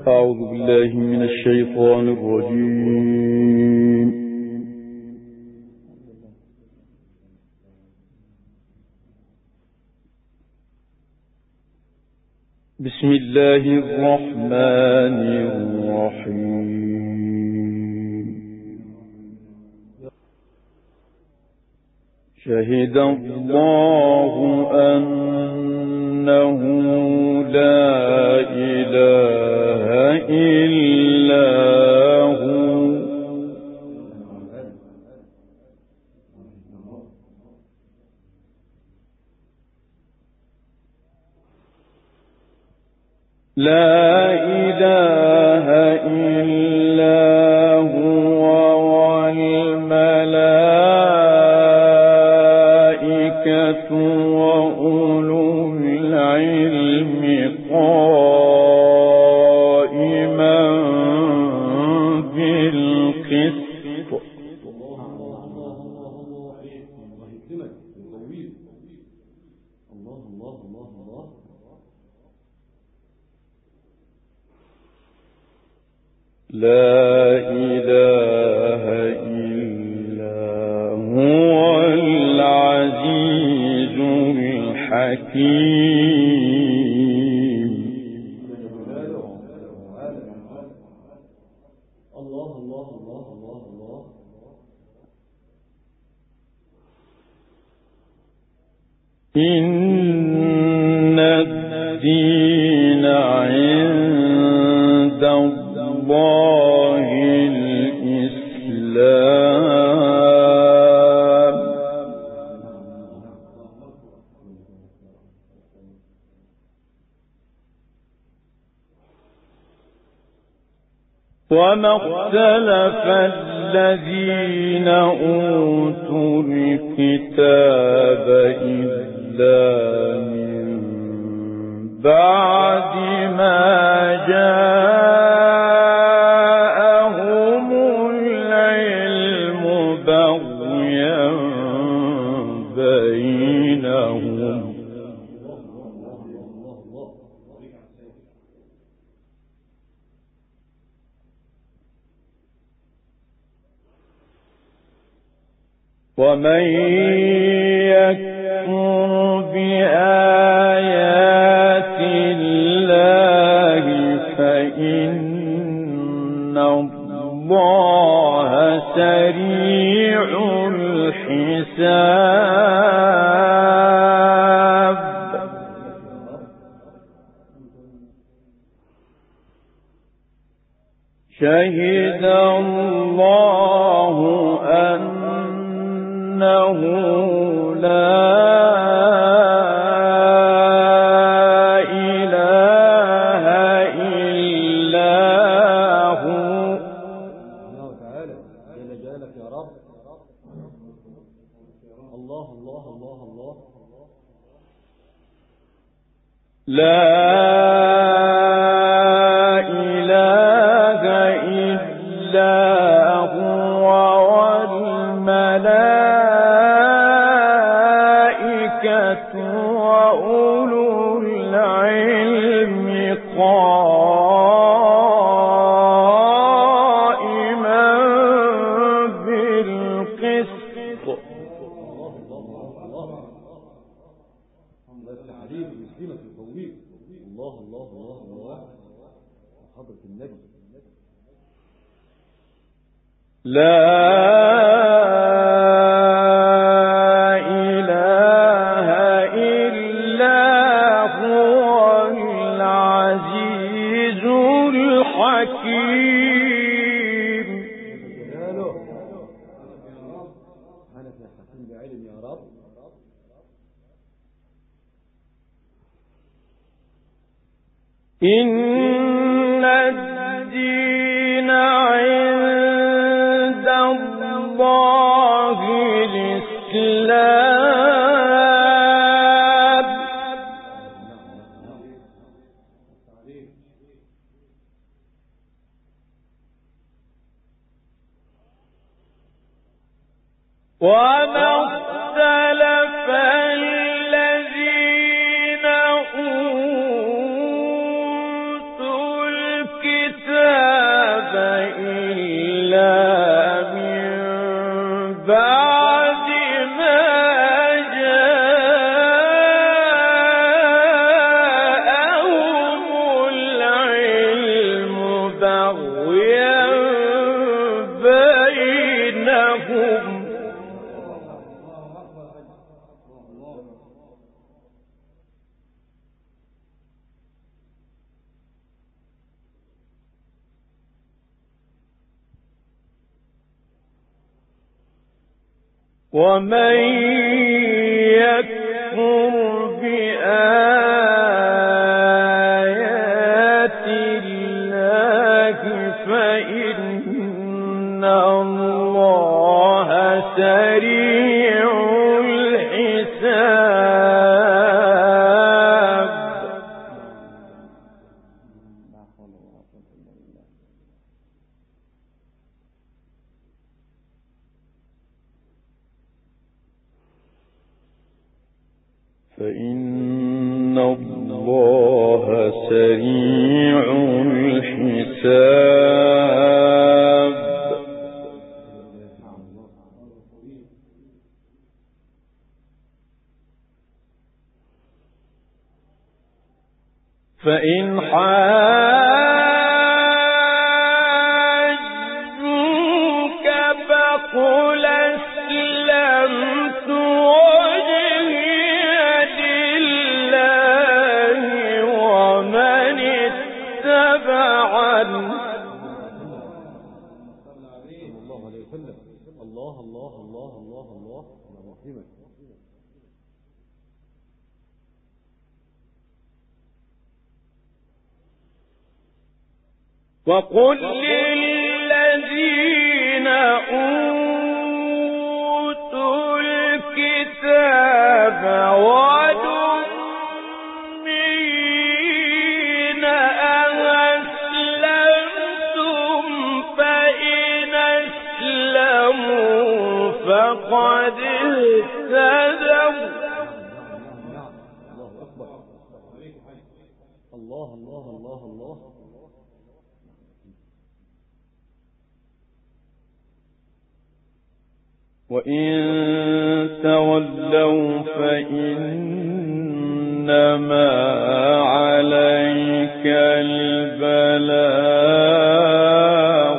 أعوذ بالله من الشيطان الرجيم. بسم الله الرحمن الرحيم. شهد الله أنه لا إله إلا هو لا إله إلا هو والملائكة وأولو العلم قائما بالقسط. لا إله إلا هو العزيز الحكيم. إن الدين عند الله الإسلام. وما اختلف الذين أوتوا الكتاب إلا من بعد ما جاءهم العلم بغيا بينهم. ومن يكفر بآيات الله فإن الله سريع الحساب. شهد الله أنه لا إله إلا هو. الله تعالى جل جلالك يا رب. الله الله الله الله. لا إله إلا هو والملائكة وأولو العلم قائما بالقسط. الله التحريم المسلمة القوية. الله الله الله الله. حضرة النبي. لا إله إلا هو العزيز الحكيم. أنا في حكيم بعلم يا رب. إن الدين عند الله الإسلام. وما اختلف الذين أوتوا الكتاب ومن يكفر بآيات الله فإن الله سريع الحساب. فإن الله سريع الحساب. فإن حاجوك فقل أسلمت وجهي لله ومن اتبعني. الله الله الله الله الله رحمك. وقل للذين أوتوا الكتاب والأميين أسلمتم فإن أسلموا فقد اهتدوا. الله أكبر. الله الله الله الله. وإن تولوا فإنما عليك البلاغ.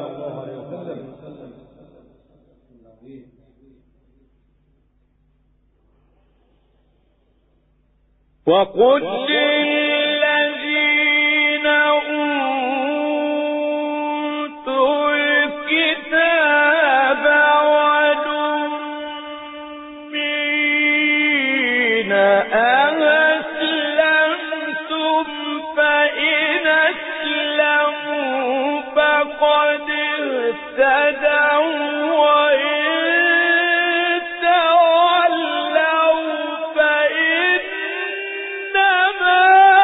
وقل للذين أوتوا الكتاب والأميين أسلمتم فإن أسلموا فقد اهتدوا وإن تولوا فإنما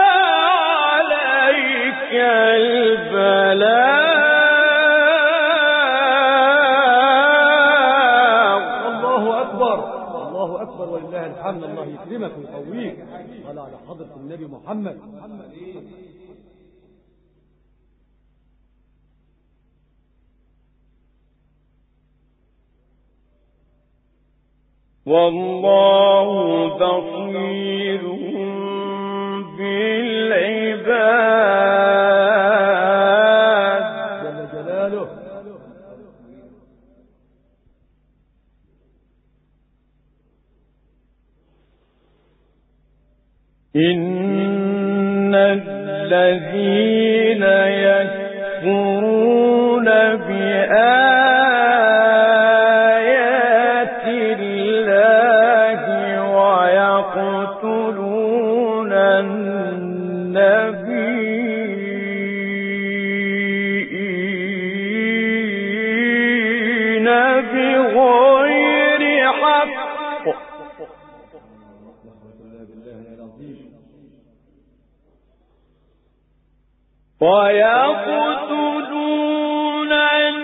عليك البلاغ. الله أكبر. الله أكبر ولله الحمد. الله يكرمك ويقويك. قال على حضرة النبي محمد. والله بصير بالعباد. جل جلاله. إن الذين يكفرون بآيات الله ويقتلون النبيين بغير حق ويقتلون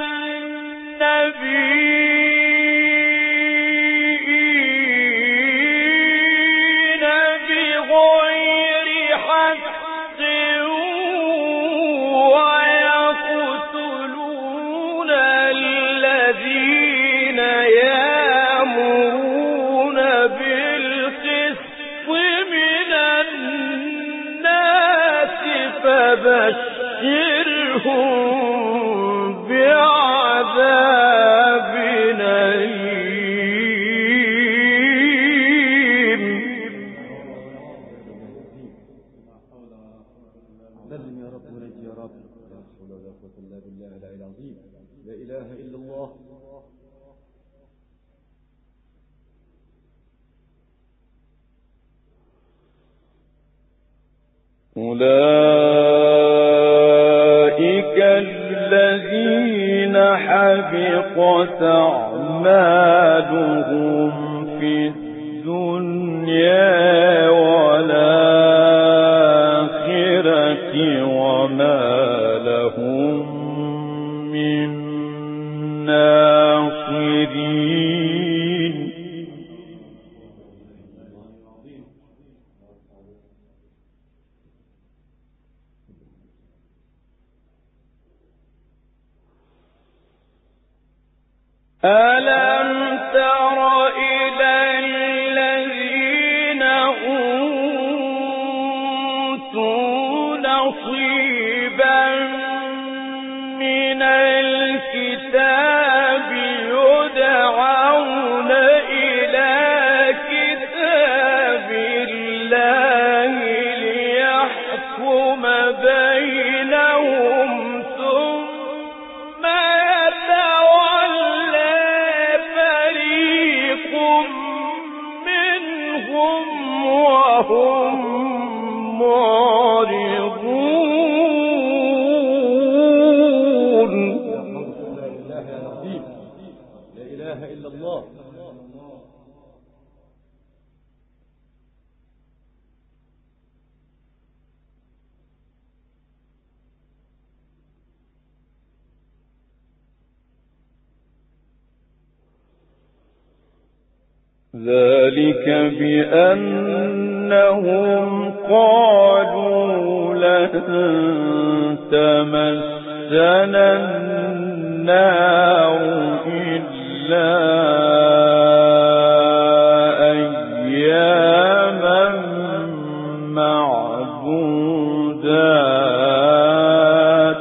النبيين بغير حق ويقتلون الذين يأمرون بالقسط من الناس فبشرهم بعذاب أليم. سلم يا رب ونجي يا رب. لا حول ولا قوة إلا بالله العلي العظيم. لا إله إلا الله. أولئك الذين حبطت أعمالهم في الدنيا والآخرة وما لهم من ناصرين. ألم تر إلى الذين أوتوا نصيبا من الكتاب يدعون إلى كتاب الله ليحكم بينهم ثم يتولى فريق منهم وهم معرضون. لا إله العظيم، لا إله إلا الله. ذلك بأنهم قالوا لن تمسنا النار إلا أياما معدودات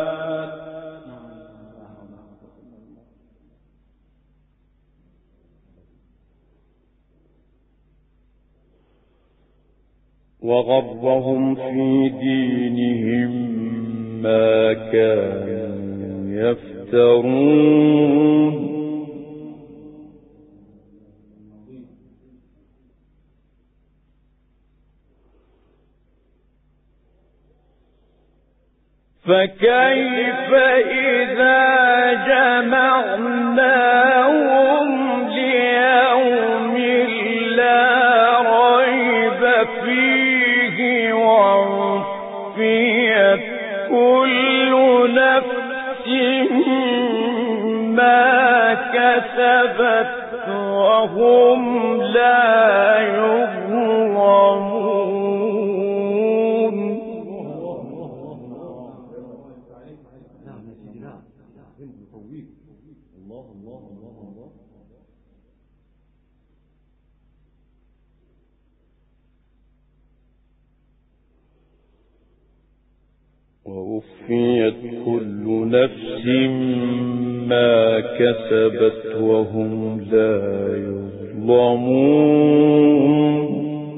وغرهم في دينهم ما كانوا يفترون. فكيف إذا جمعناهم ليوم لا ريب فيه ووفيت كل نفس ما كسبت وهم لا يظلمون. نعم يا سيدي، نعم نقويك. الله الله الله الله. ووفيت كل نفس ما كسبت وهم لا يظلمون.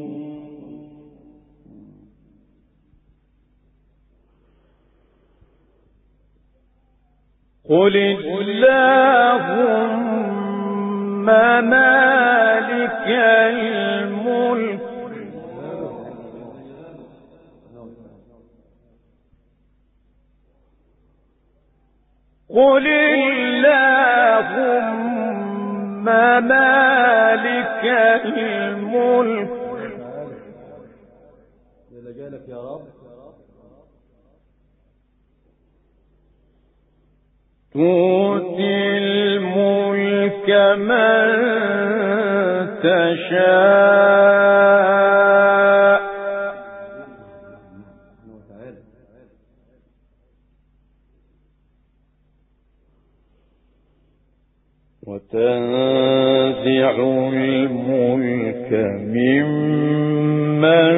قل اللهم مالك الملك قل اللهم مالك الملك لجالك يا رب. تؤتي الملك من تشاء وتنزع الملك ممن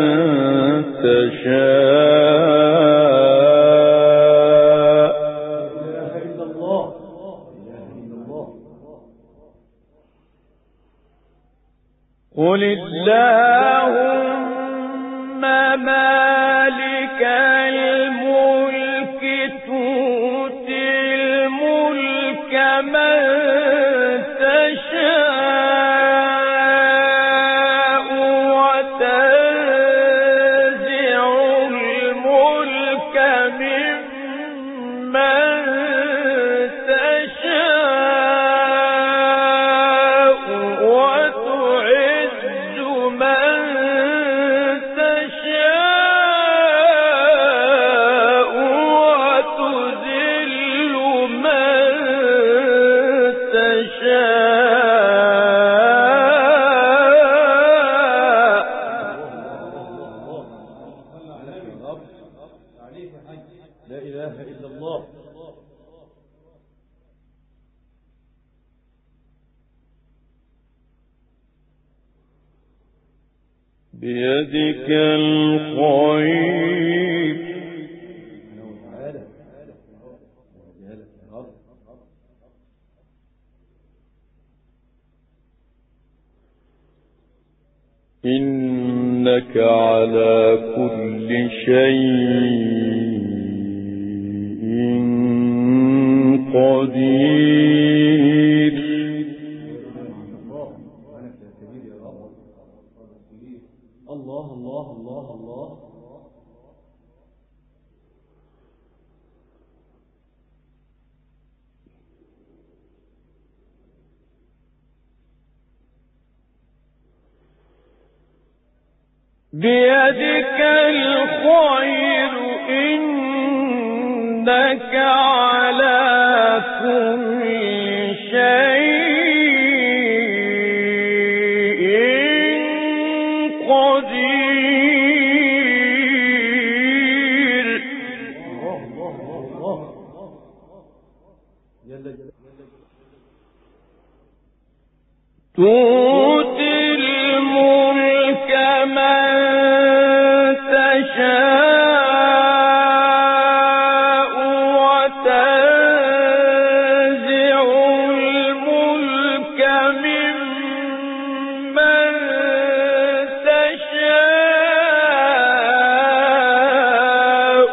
تشاء. لا إله إلا الله، لا إله إلا الله. قل اللهم مالك الملك تؤتي الملك من تشاء وتنزع إله إلا الله. بيدك الخير إنك على كل شيء قدير. الله الله الله الله. بيدك الخير إنك على كل شيء قدير. الله الله الله الله. جل تؤتي الملك من تشاء وتنزع الملك ممن تشاء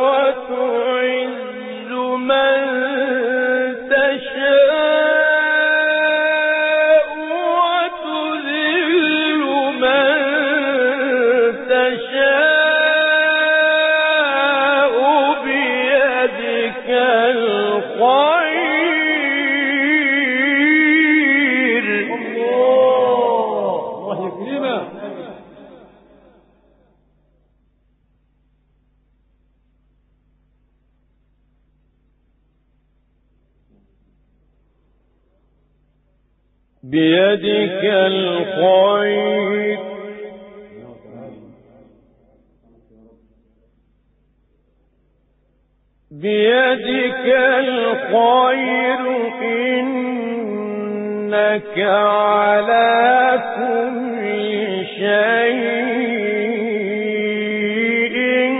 وتعز من تشاء وتذل من تشاء بيدك الخير. الله يكرمك. بيدك الخير بيدك الخير إنك على كل شيء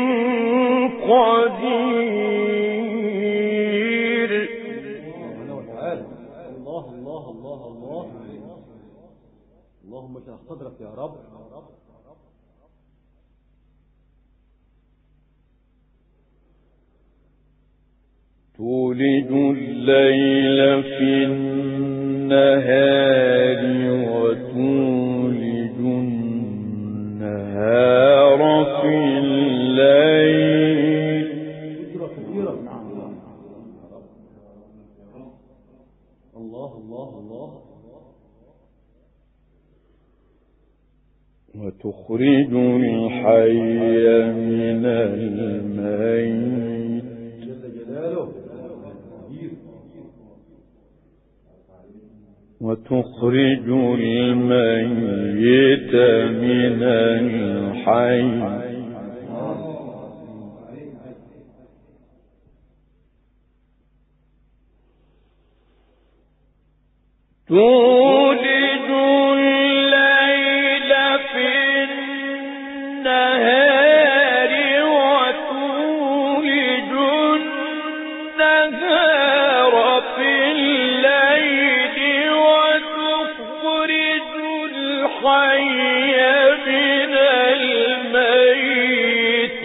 قدير. الله الله الله الله. اللهم اشرح صدرك يا رب. تولج الليل في النهار وتولج النهار في الليل. الله الله الله. وتخرج الحي من الميت جل جلاله. وتخرج الميت من الحي تولج الليل في النهار وتولج النهار في الليل وتخرج الحي من الميت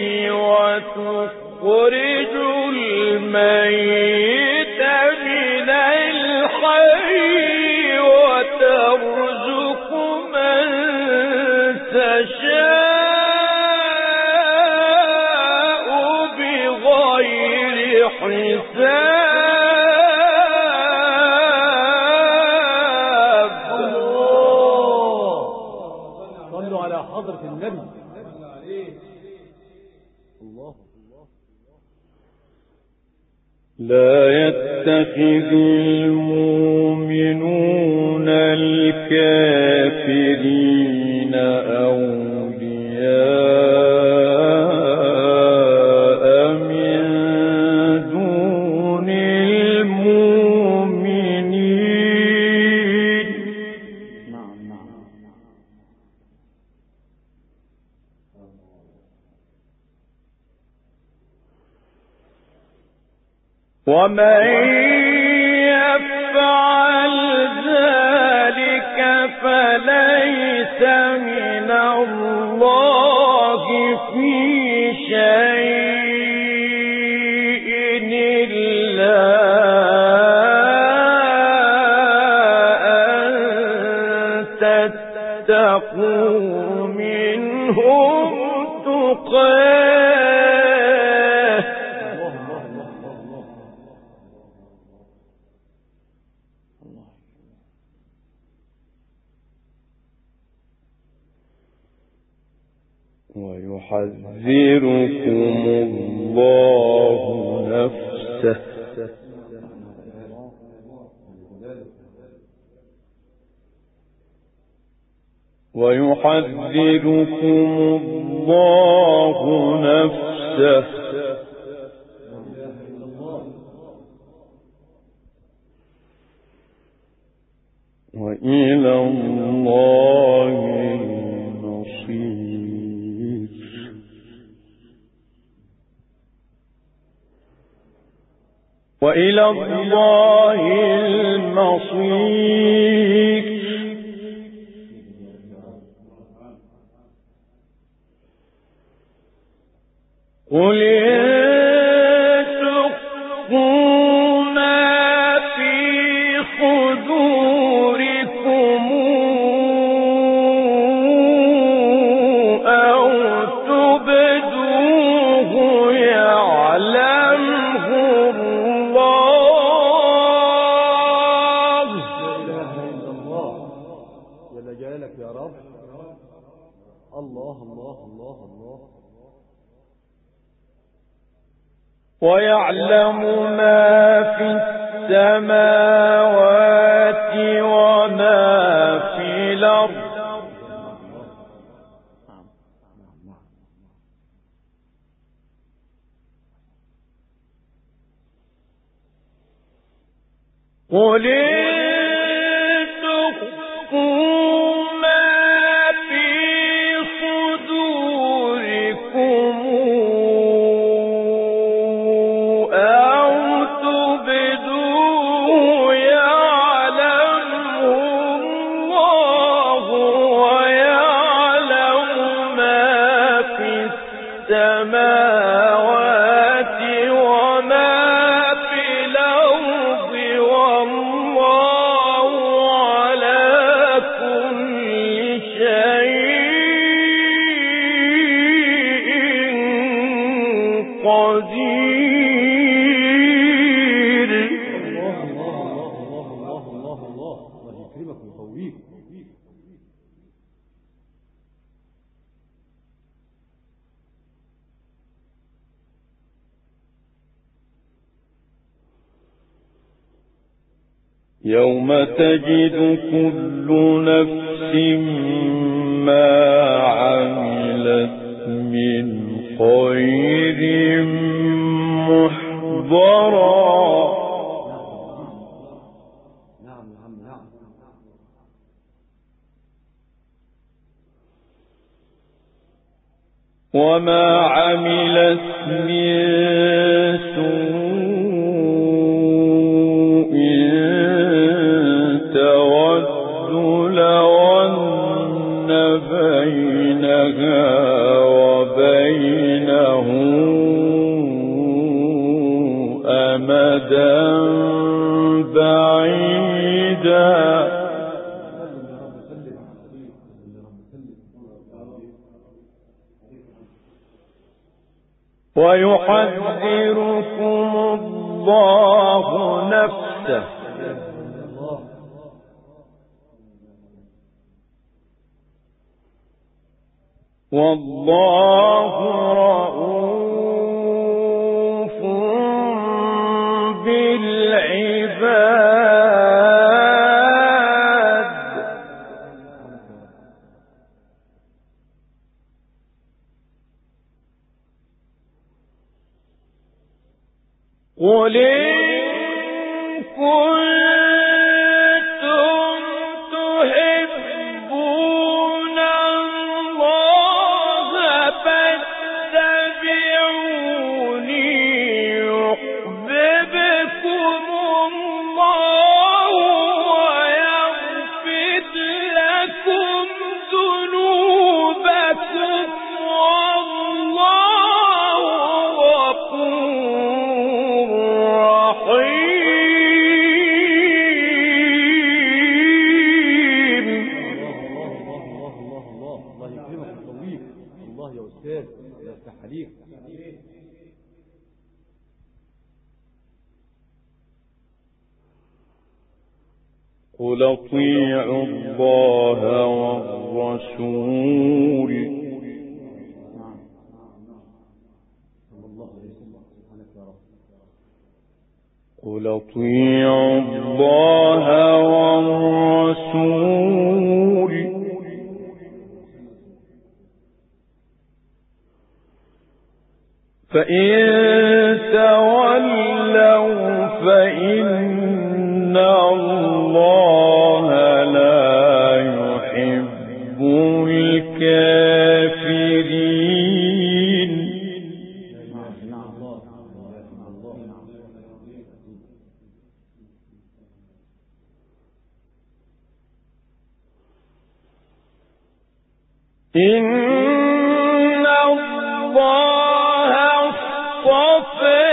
وتخرج الميت من الحي وترزق من تشاء بغير حساب. صلوا على حضرة النبي. الله. لا يتخذ المؤمنون الكافرين أولياء من ومن يفعل ذلك فليس من الله في شيء إلا أن تتقوا منهم تقاه. ويحذركم الله نفسه وإلى الله المصير. وإلى الله المصير. قل تخفوا ما في صدوركم أو تبدوه يعلمه الله. لا إله إلا الله. جل جلالك يا رب. الله الله الله الله. ويعلم ما في السماوات وما في الأرض. قل تخفوا ما في صدوركم أو تبدوه يعلمه الله. ويعلم ما في السماوات وما في الأرض والله على كل شيء قدير. الله الله الله الله الله الله. الله يكرمك ويقويك. يوم تجد كل نفس ما عملت من خير محضرا نعم نعم نعم. وما عملت من سوء تود لو أن بينها وبينه أمدا بعيدا. ويحذركم الله نفسه والله رؤوف بالعباد. قل إن كنتم تحبون الله فاتبعوني يحببكم قل اطيعوا الله والرسول قل اطيعوا الله والرسول فإن تولوا فإن الله لا يحب الكافرين. إن الله اصطفى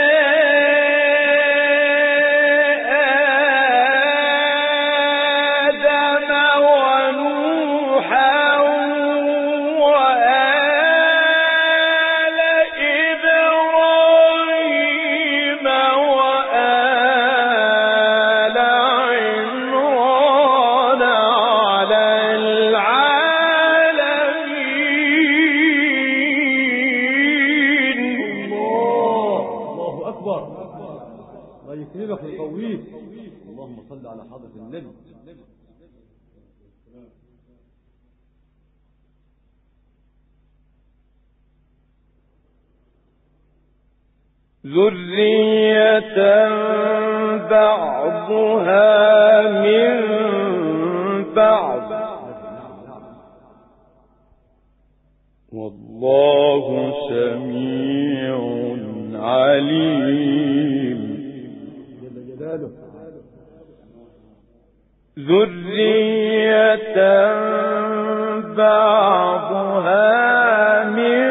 آدم ونوحا وآل إبراهيم وآل عمران على الله يكرمك ويقويك. اللهم صل على حضرة النبي. ذرية بعضها من بعض والله سميع عليم. ذرية بعضها من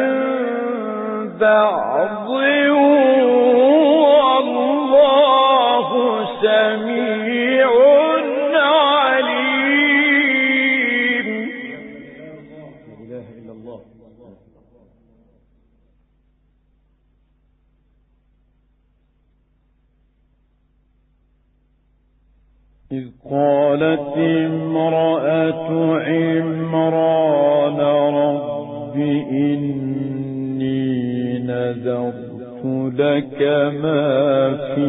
بعض والله سميع عليم. لا إله إلا الله. إذ قالت امرأة عمران رب إني نذرت لك ما في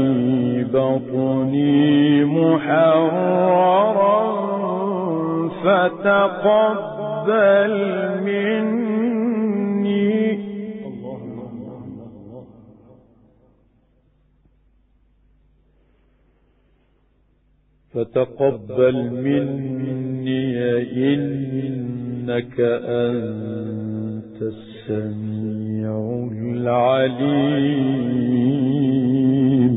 بطني محررا فتقبل مني. فتقبل مني إنك أنت السميع العليم.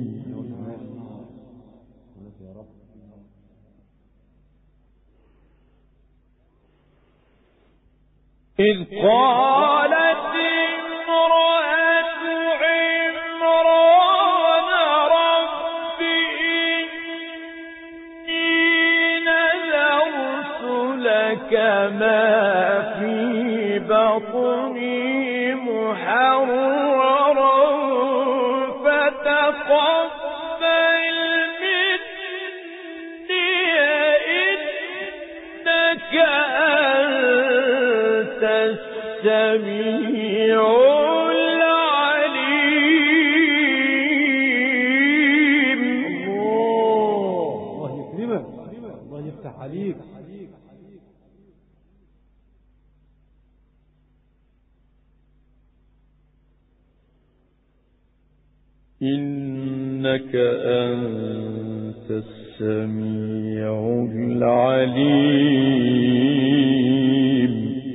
إذ قالت امرأة عمران رب إني نذرت لك ما في بطني محررا فتقبل مني إنك أنت السميع العليم. الله يكرمك. الله يفتح عليك. إنك أنت السميع العليم.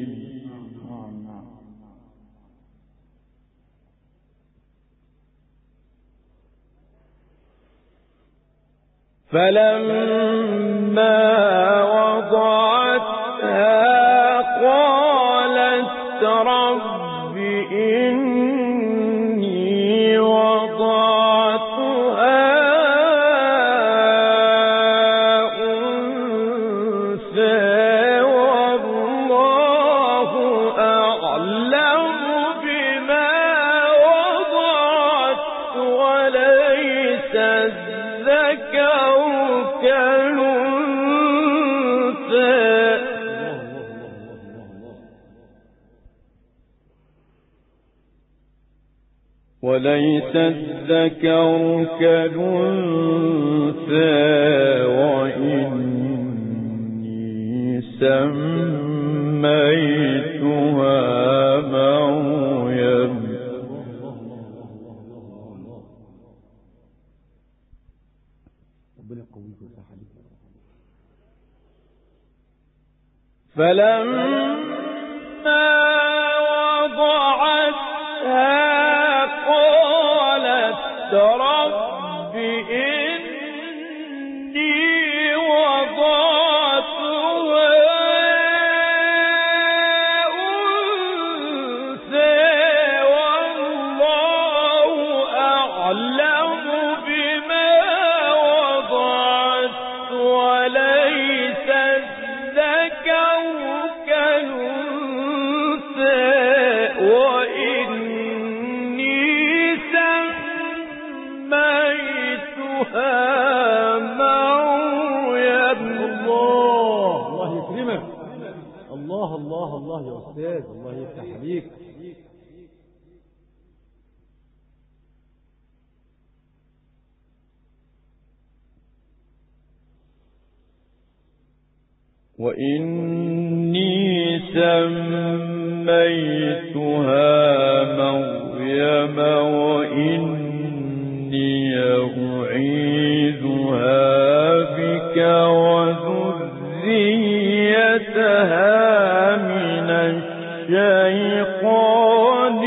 فلما وضعتها قالت رب إني وضعتها أنثى والله أعلم بما وضعت وليس الذكر كالأنثى وليس الذكر كالأنثى وإني سميتها مريم فلما وضعتها قالت رب إني وضعتها أنثى والله أعلم بما وضعت وليس الذكر كالأنثى وإني سميتها مريم. الله يكرمك. الله الله الله يا أستاذ، الله يفتح عليك. وإني سميتها مريم وإني أعيذها بك وذريتها من الشيطان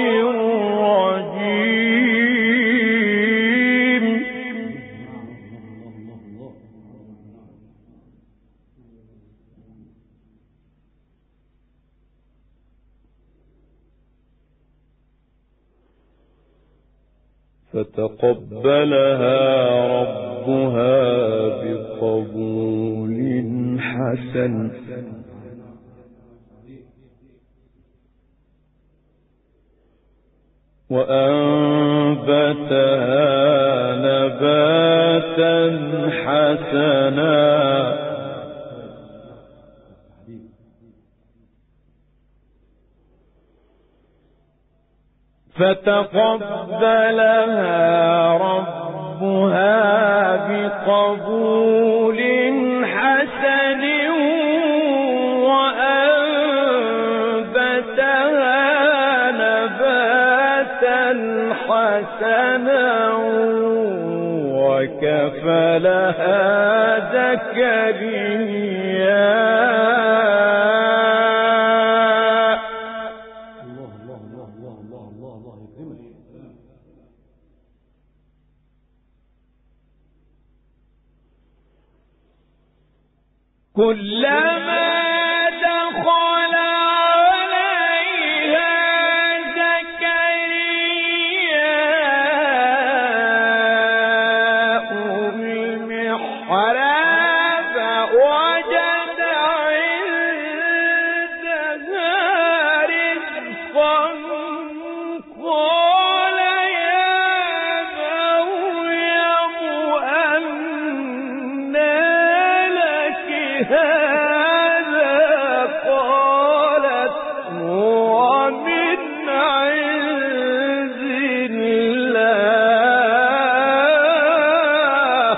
الرجيم. فتقبلها ربها بقبول حسن وأنبتها نباتا حسنا فتقبلها ربها بقبول حسن وأنبتها نباتا حسنا وكفلها زكريا. كلما دخل عليها زكرياء المحراب وجد عندها رزقا قال يا مريم أنى هذا قالت هو من عند الله.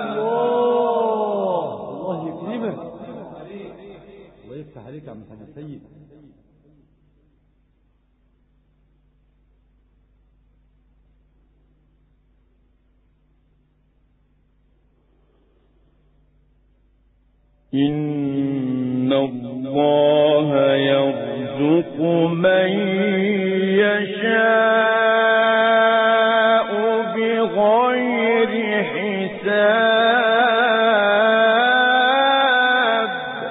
الله يكرمك. الله يفتح عليك يا عم سيد. إن الله يرزق من يشاء بغير حساب.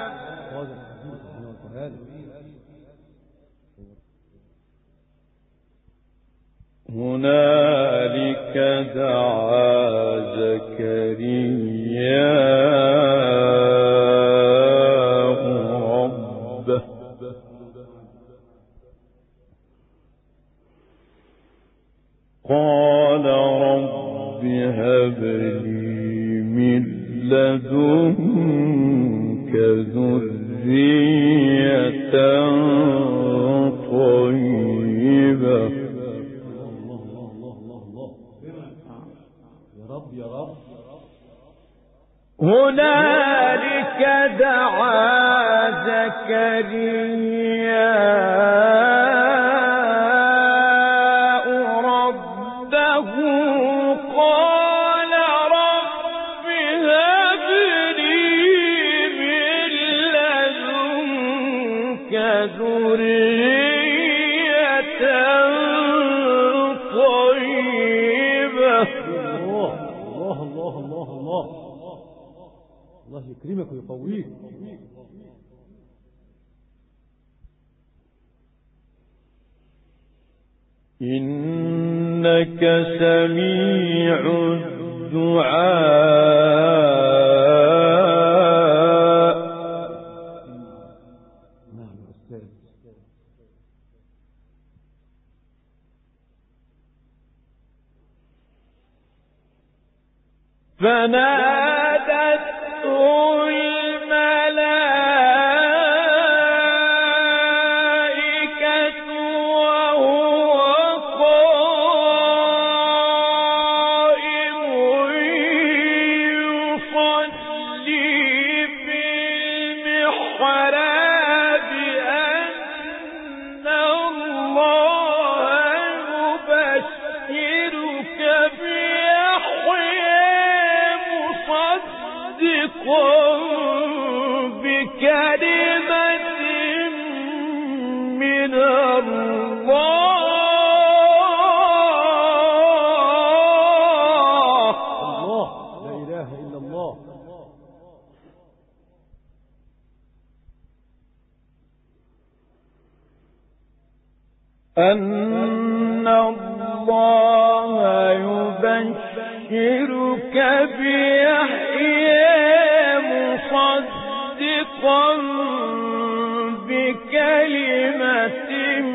هنالك دعا زكريا قال رب هب لي من لدنك ذرية طيبة رب يا رب. هنالك دعا زكريا ربه قال رب هب لي من لدنك ذرية طيبة. الله الله الله الله الله يكرمك ويقويك. إنك سميع الدعاء. نعم يا أستاذ. فنادته الملائكة وهو قائم يصلي في المحراب أن الله يبشرك بيحيى مصدقا بكلمة من الله. الله لا إله إلا الله. أن الله يبشرك بيحيى مصدقا بكلمة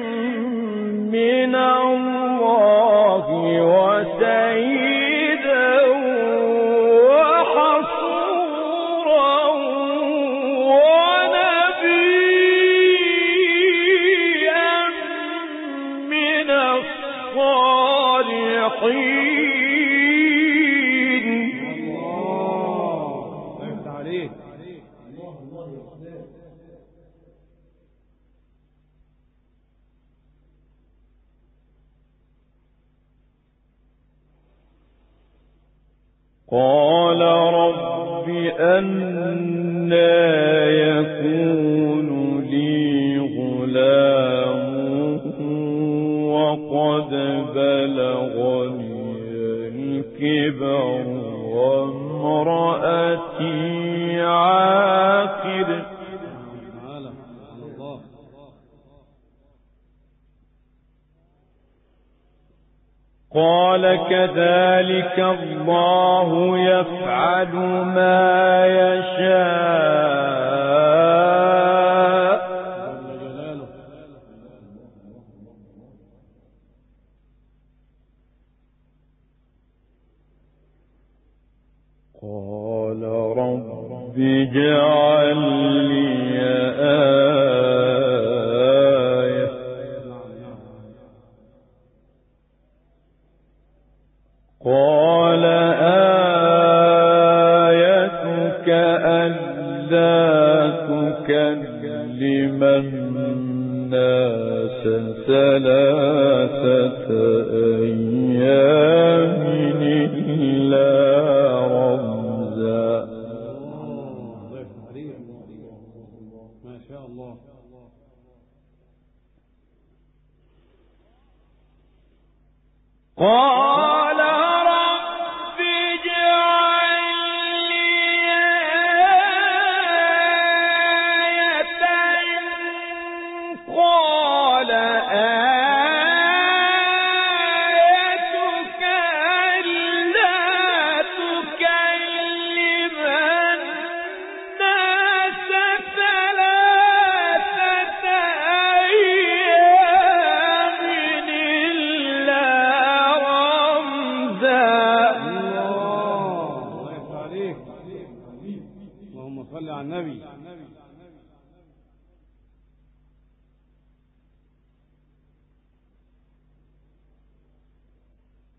من الله وسيدا وحصورا ونبيا من الصالحين. الله يفتح عليك. الله الله يا أستاذ. قال رب أنى يكون لي غلام وقد بلغني الكبر وامرأتي عاقر. تعالى سبحان الله. قال كذلك الله يفعل ما يشاء. جل جلاله. قال رب اجعل لي آية. قال آيتك ألا تكلم الناس ثلاثة أيام إلا رمزا. الله يفتح عليك. ما شاء الله. قال رب اجعل لي آية. قال آيتك ألا تكلم الناس ثلاثة أيام إلا رمزا. الله يفتح عليك. اللهم صل على النبي.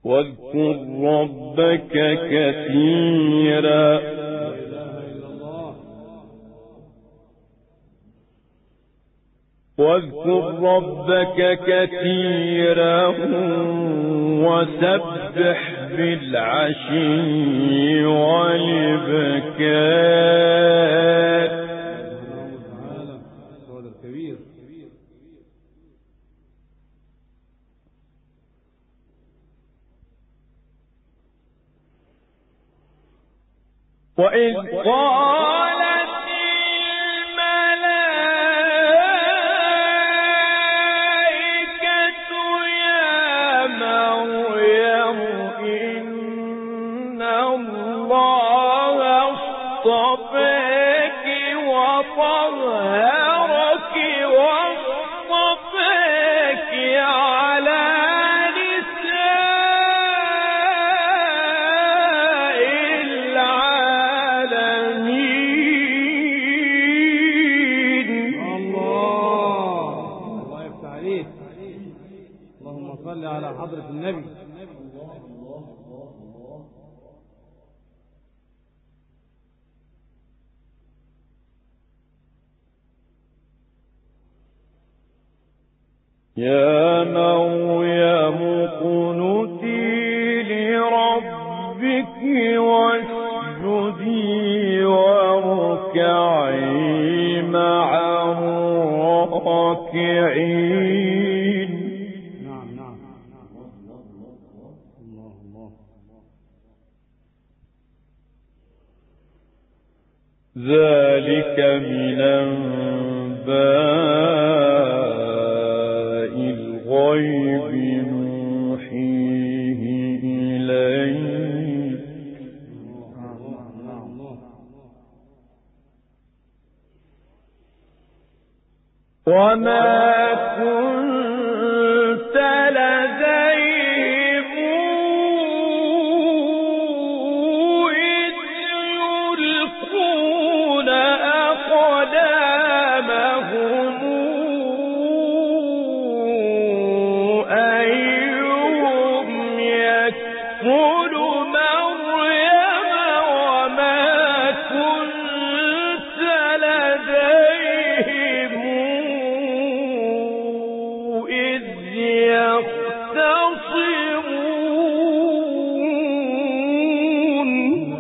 واذكر ربك كثيرا وسبح بالعشي والإبكار. وإذ قالت الملائكة يا مريم إن الله اصطفاك وطهرك واصطفاك على على حضرة النبي. يا مريم اقنتي لربك واسجدي واركعي مع الراكعين. ذلك من أنباء الغيب نوحيه إليك وما كنت لديهم إذ يلقون أقلامهم أيهم يكفل مريم وما كنت لديهم إذ يختصمون.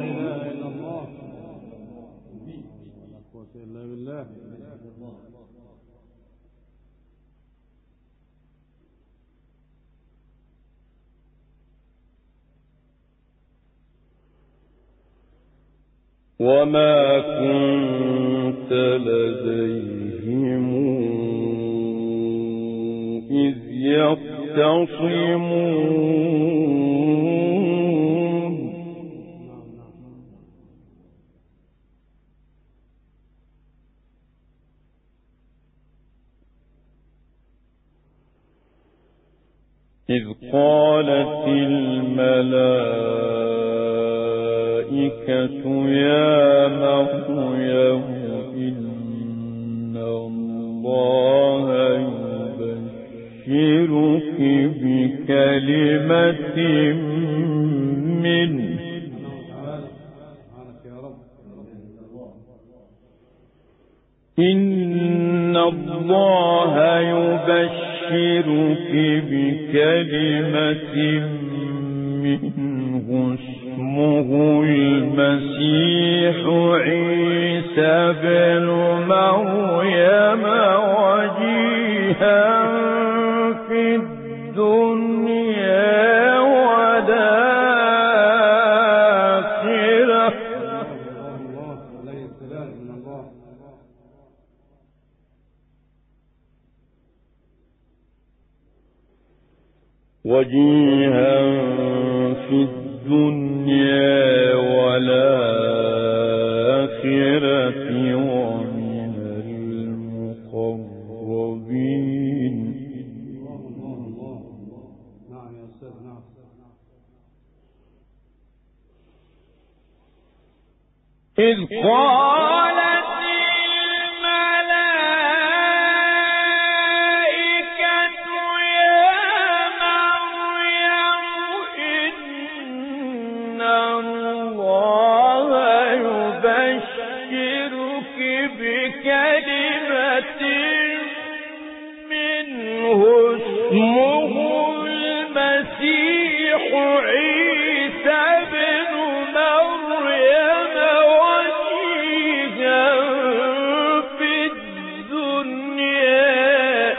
وما كنت لديهم إذ يختصمون. إذ قالت الملائكة يا مريم إن الله يبشرك بكلمة منه إن الله يبشرك بكلمة منه اسمه المسيح عيسى بن مريم وجيها في الدنيا والآخرة ومن المقربين. نعم يا أستاذ. نعم. إذ قالت الملائكة يا مريم الله يبشرك بكلمة منه اسمه المسيح عيسى بن مريم وجيها في الدنيا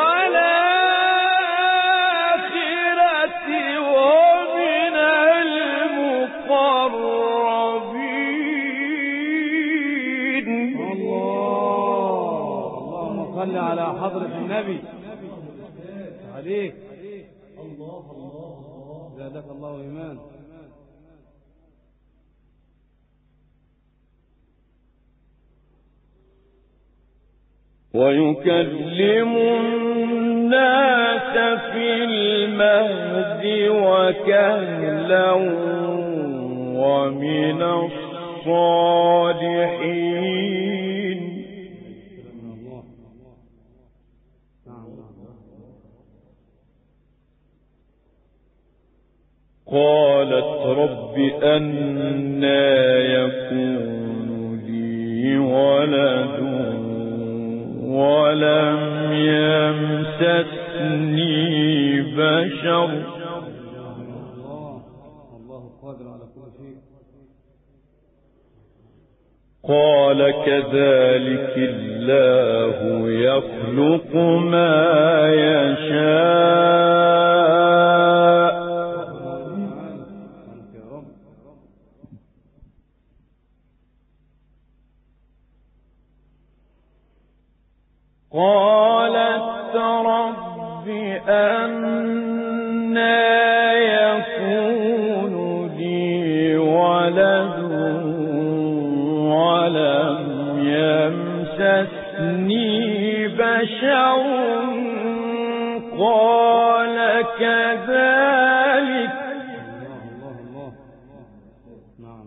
والآخرة ومن المقربين. اللهم صل على حضرة النبي عليك. زادك الله إيمان. ويكلم الناس في المهد وكهلا ومن الصالحين. قالت رب أنى يكون لي ولد ولم يمسسني بشر. الله قادر على كل شيء. قال كذلك الله يخلق ما يشاء. قالت رب أنى يكون لي ولد ولم يمسسني بشر. قال كذلك. الله نعم.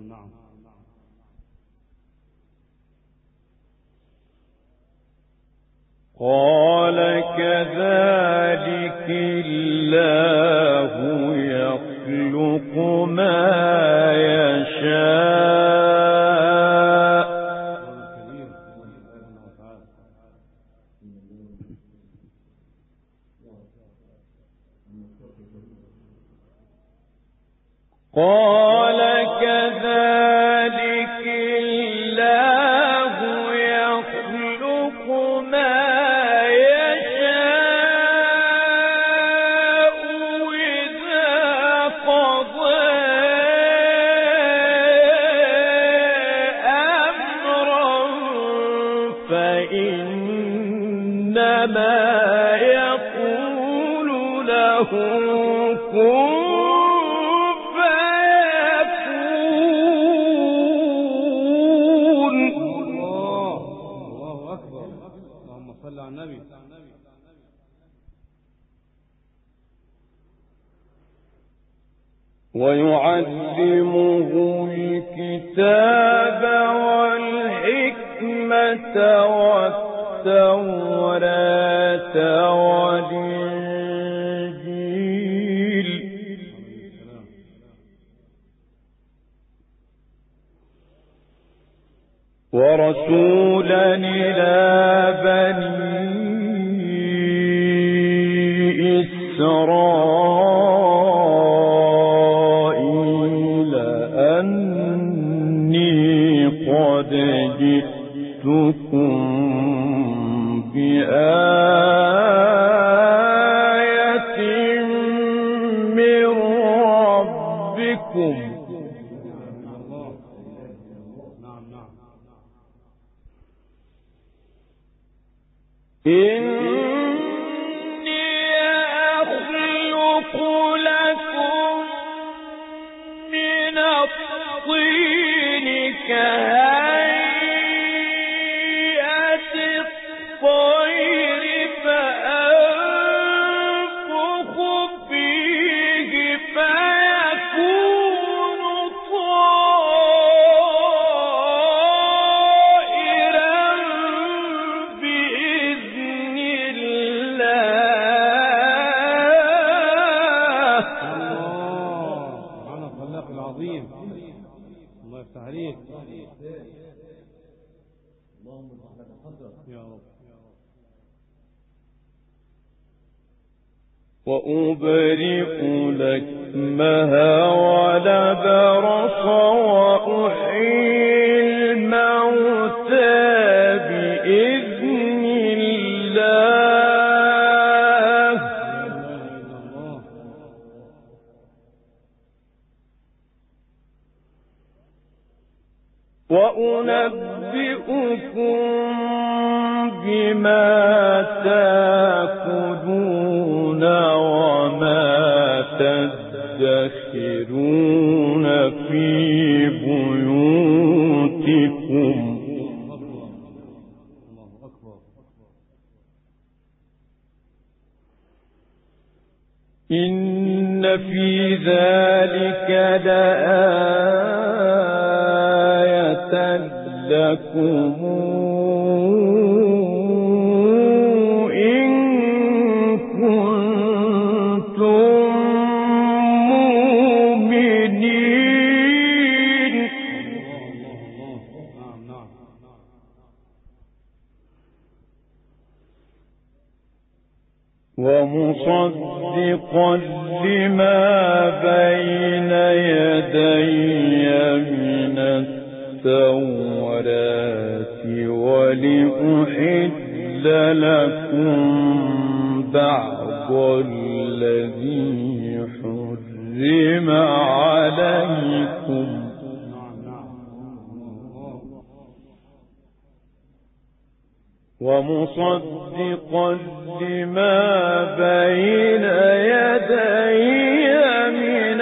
قال كذلك الله يخلق ما يشاء. قال كذلك الله يخلق ما يشاء إذا قضى أمرا فإنما يقول له كن ويعلمه الكتاب والحكمة والتوراة والإنجيل ورسولا إلى بني إسرائيل أني قد جئتكم بآية من ربكم إني أخلق لكم من الطين كهيئة الطير فأنفخ فيه فيكون طائرا بإذن الله. سبحان الخلاق العظيم. الله يفتح عليك. اللهم افتح لك صدرك يا رب. وأبرئ لكمها ولبرص وأحيي الموتى بإذن الله وأنبئكم بما تأكلون وما تدخرون في بيوتكم إن في ذلك لآية لكم إن كنتم مؤمنين. ومصدقا لما بين يدي من التوراة ولأحل لكم بعض الذي حرم عليكم ومصدقا لما بين يدي من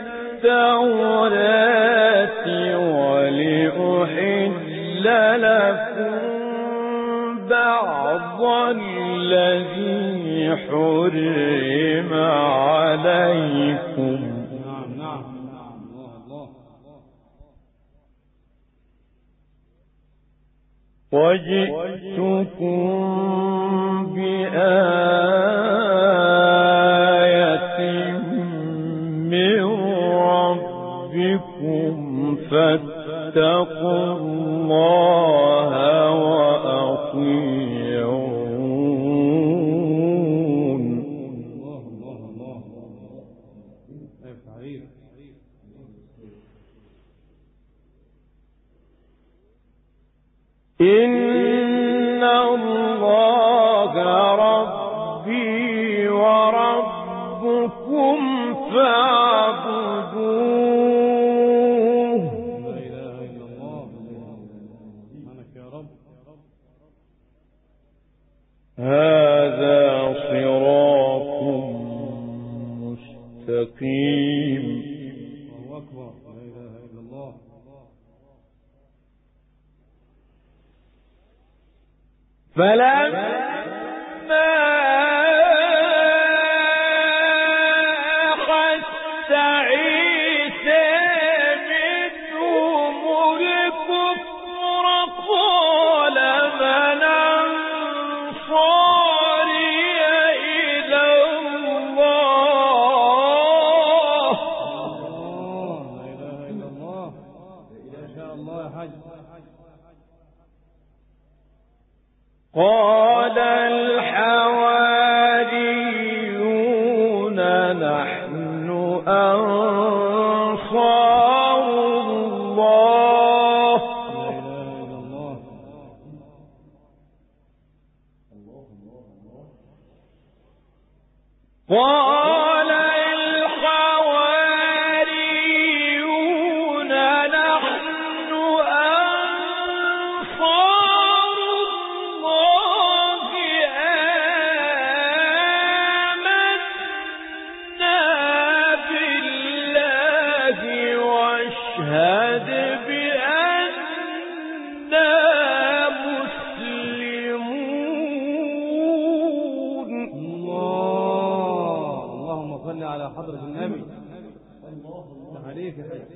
التوراة ولأحل لكم بعض الذي حرم عليكم وجئتكم بآية من ربكم فاتقوا الله وأطيعون. إن الله ربي وربكم فاعبدوه. لا إله إلا الله. سبحانك يا رب. هذا صراط مستقيم. الله أكبر. لا إله إلا الله. فلما أحس عيسى منهم الكفر قال من أنصاري إلى الله. لا إله إلا الله. ما شاء الله يا حاج. قال الحواريون نحن أنصار الله. لا إله إلا الله. قال الحواريون نحن أنصار الله آمنا بالله واشهد بأننا مسلمون. اللهم صل على حضرة النبي. الله عليك يا حاج.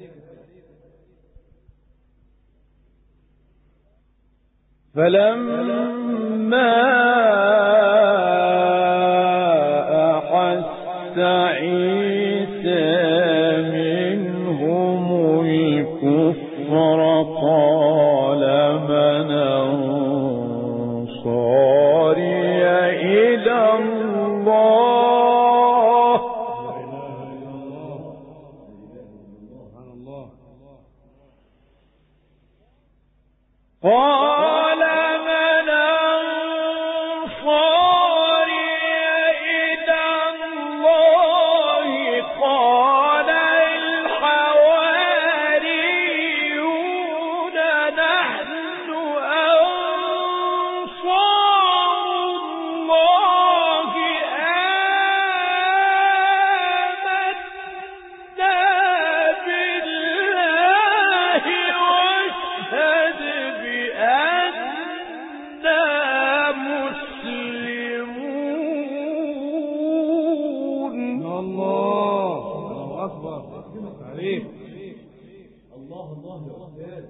فلما أحس عيسى منهم الكفر قال من أنصاري إلى الله قال من أنصاري إلى الله قال الحواريون نحن أنصار الله آمنا بالله واشهد بأننا مسلمون. الله أكبر. عليك الله يا أستاذ.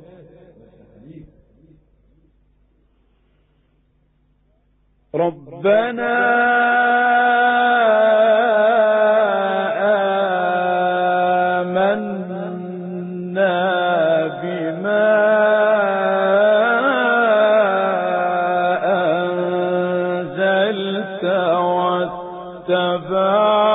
ربنا آمنا بما أنزلت واتبعنا